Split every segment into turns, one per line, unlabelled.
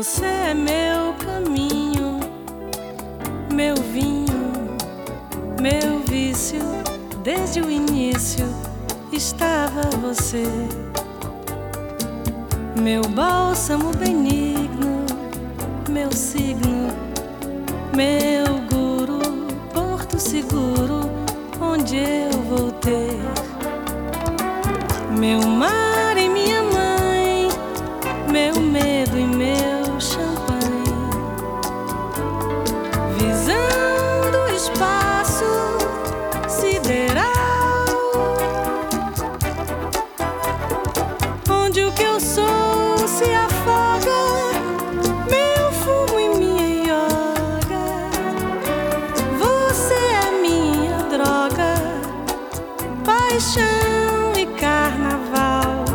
Você é meu caminho, meu vinho, meu vício. Desde o início estava você, meu bálsamo benigno, meu signo, meu guru, porto seguro onde eu vou ter meu mar e minha mãe, meu medo e meu champanhe, visão do espaço sideral, onde o que eu sou se afoga, meu fumo e minha yoga. Você é minha droga, paixão e carnaval,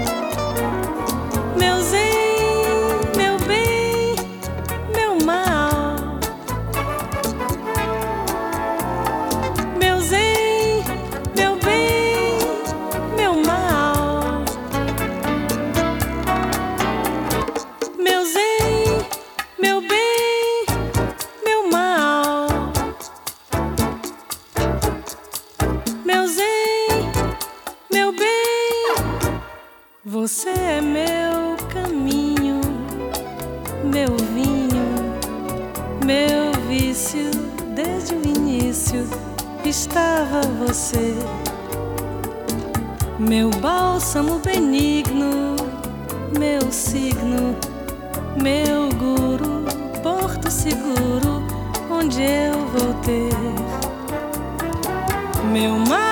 meu zen, meu bem, meu mal, meu zen, meu bem, meu mal, meu zen, meu bem, meu mal, meu zen, meu bem. Você é meu caminho, meu vinho, meu vício. Desde o início estava você, meu bálsamo benigno, meu signo, meu guru, porto seguro onde eu vou ter meu mar